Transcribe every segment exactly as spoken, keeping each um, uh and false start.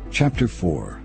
Chapter four.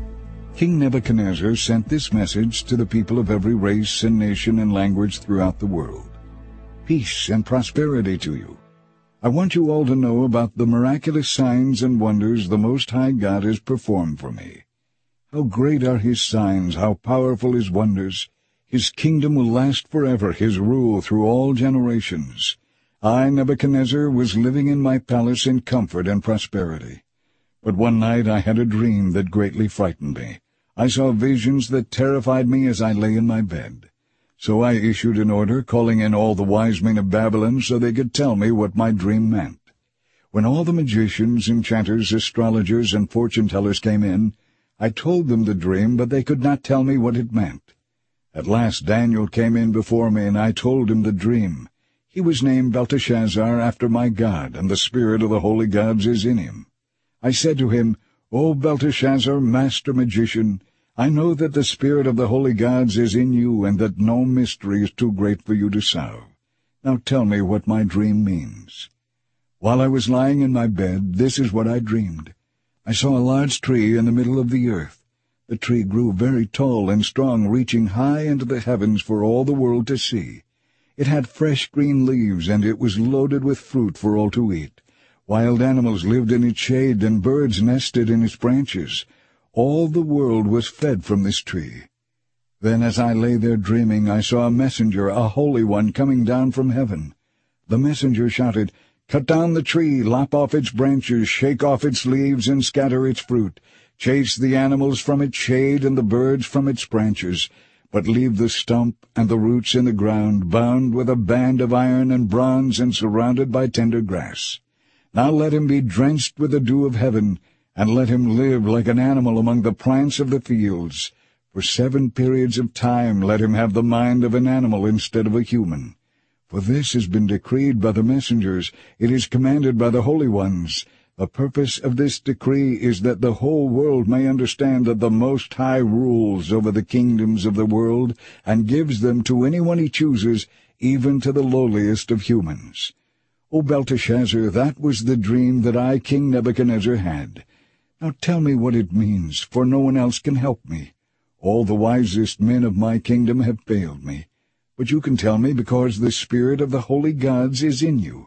King Nebuchadnezzar sent this message to the people of every race and nation and language throughout the world. Peace and prosperity to you. I want you all to know about the miraculous signs and wonders the Most High God has performed for me. How great are His signs, how powerful His wonders. His kingdom will last forever, His rule through all generations. I, Nebuchadnezzar, was living in my palace in comfort and prosperity. But one night I had a dream that greatly frightened me. I saw visions that terrified me as I lay in my bed. So I issued an order, calling in all the wise men of Babylon so they could tell me what my dream meant. When all the magicians, enchanters, astrologers, and fortune-tellers came in, I told them the dream, but they could not tell me what it meant. At last Daniel came in before me, and I told him the dream. He was named Belteshazzar after my God, and the spirit of the holy gods is in him. I said to him, O Belteshazzar, master magician, I know that the spirit of the holy gods is in you, and that no mystery is too great for you to solve. Now tell me what my dream means. While I was lying in my bed, this is what I dreamed. I saw a large tree in the middle of the earth. The tree grew very tall and strong, reaching high into the heavens for all the world to see. It had fresh green leaves, and it was loaded with fruit for all to eat. Wild animals lived in its shade, and birds nested in its branches. All the world was fed from this tree. Then as I lay there dreaming, I saw a messenger, a holy one, coming down from heaven. The messenger shouted, Cut down the tree, lop off its branches, shake off its leaves, and scatter its fruit. Chase the animals from its shade and the birds from its branches. But leave the stump and the roots in the ground, bound with a band of iron and bronze and surrounded by tender grass. Now let him be drenched with the dew of heaven, and let him live like an animal among the plants of the fields. For seven periods of time let him have the mind of an animal instead of a human. For this has been decreed by the messengers, it is commanded by the holy ones. The purpose of this decree is that the whole world may understand that the Most High rules over the kingdoms of the world, and gives them to anyone he chooses, even to the lowliest of humans. O Belteshazzar, that was the dream that I, King Nebuchadnezzar, had. Now tell me what it means, for no one else can help me. All the wisest men of my kingdom have failed me. But you can tell me because the spirit of the holy gods is in you.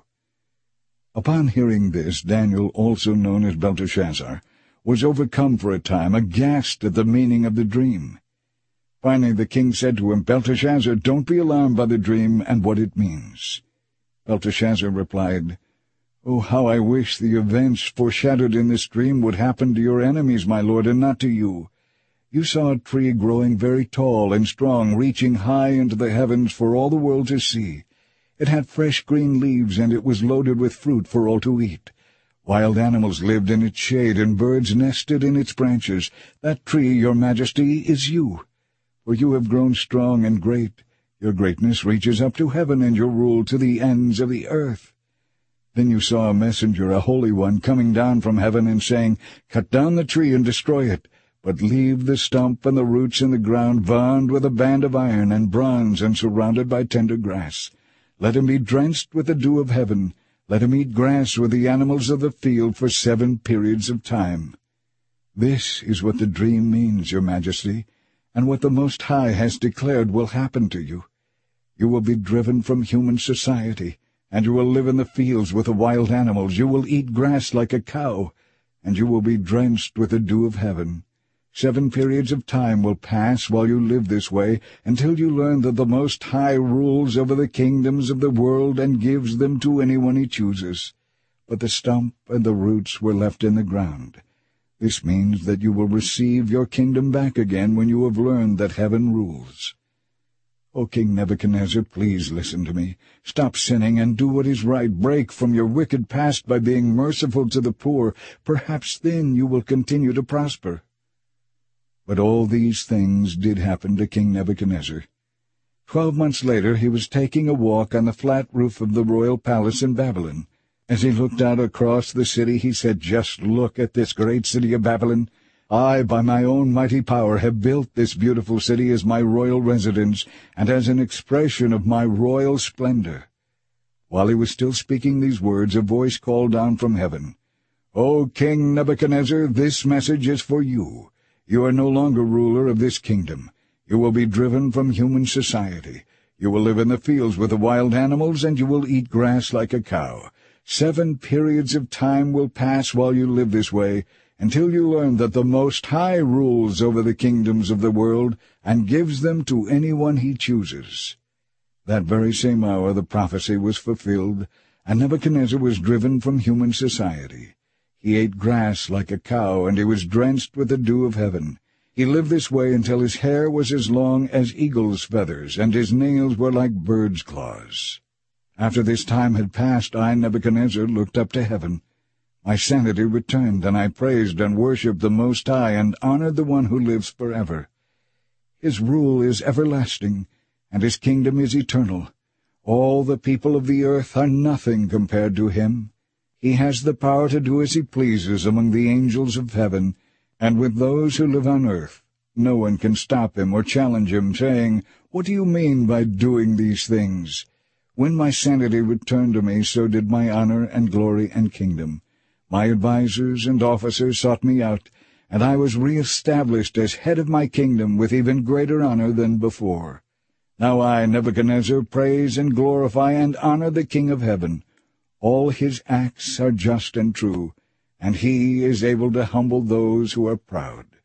Upon hearing this, Daniel, also known as Belteshazzar, was overcome for a time, aghast at the meaning of the dream. Finally the king said to him, Belteshazzar, don't be alarmed by the dream and what it means. Belteshazzar replied, Oh, how I wish the events foreshadowed in this dream would happen to your enemies, my lord, and not to you. You saw a tree growing very tall and strong, reaching high into the heavens for all the world to see. It had fresh green leaves, and it was loaded with fruit for all to eat. Wild animals lived in its shade, and birds nested in its branches. That tree, your majesty, is you. For you have grown strong and great. Your greatness reaches up to heaven, and your rule to the ends of the earth. Then you saw a messenger, a holy one, coming down from heaven and saying, Cut down the tree and destroy it, but leave the stump and the roots in the ground, bound with a band of iron and bronze and surrounded by tender grass. Let him be drenched with the dew of heaven. Let him eat grass with the animals of the field for seven periods of time. This is what the dream means, your majesty, and what the Most High has declared will happen to you. You will be driven from human society, and you will live in the fields with the wild animals. You will eat grass like a cow, and you will be drenched with the dew of heaven. Seven periods of time will pass while you live this way, until you learn that the Most High rules over the kingdoms of the world and gives them to anyone he chooses. But the stump and the roots were left in the ground. This means that you will receive your kingdom back again when you have learned that heaven rules. O King Nebuchadnezzar, please listen to me. Stop sinning and do what is right. Break from your wicked past by being merciful to the poor. Perhaps then you will continue to prosper. But all these things did happen to King Nebuchadnezzar. Twelve months later he was taking a walk on the flat roof of the royal palace in Babylon. As he looked out across the city, he said, Just look at this great city of Babylon. I, by my own mighty power, have built this beautiful city as my royal residence and as an expression of my royal splendor. While he was still speaking these words, a voice called down from heaven, O King Nebuchadnezzar, this message is for you. You are no longer ruler of this kingdom. You will be driven from human society. You will live in the fields with the wild animals, and you will eat grass like a cow. Seven periods of time will pass while you live this way, until you learn that the Most High rules over the kingdoms of the world and gives them to anyone he chooses. That very same hour the prophecy was fulfilled, and Nebuchadnezzar was driven from human society. He ate grass like a cow, and he was drenched with the dew of heaven. He lived this way until his hair was as long as eagle's feathers, and his nails were like birds' claws. After this time had passed, I, Nebuchadnezzar, looked up to heaven. My sanity returned, and I praised and worshipped the Most High, and honored the One who lives forever. His rule is everlasting, and his kingdom is eternal. All the people of the earth are nothing compared to him. He has the power to do as he pleases among the angels of heaven, and with those who live on earth. No one can stop him or challenge him, saying, "What do you mean by doing these things?" When my sanity returned to me, so did my honor and glory and kingdom. My advisers and officers sought me out, and I was re-established as head of my kingdom with even greater honor than before. Now I, Nebuchadnezzar, praise and glorify and honor the King of heaven. All his acts are just and true, and he is able to humble those who are proud.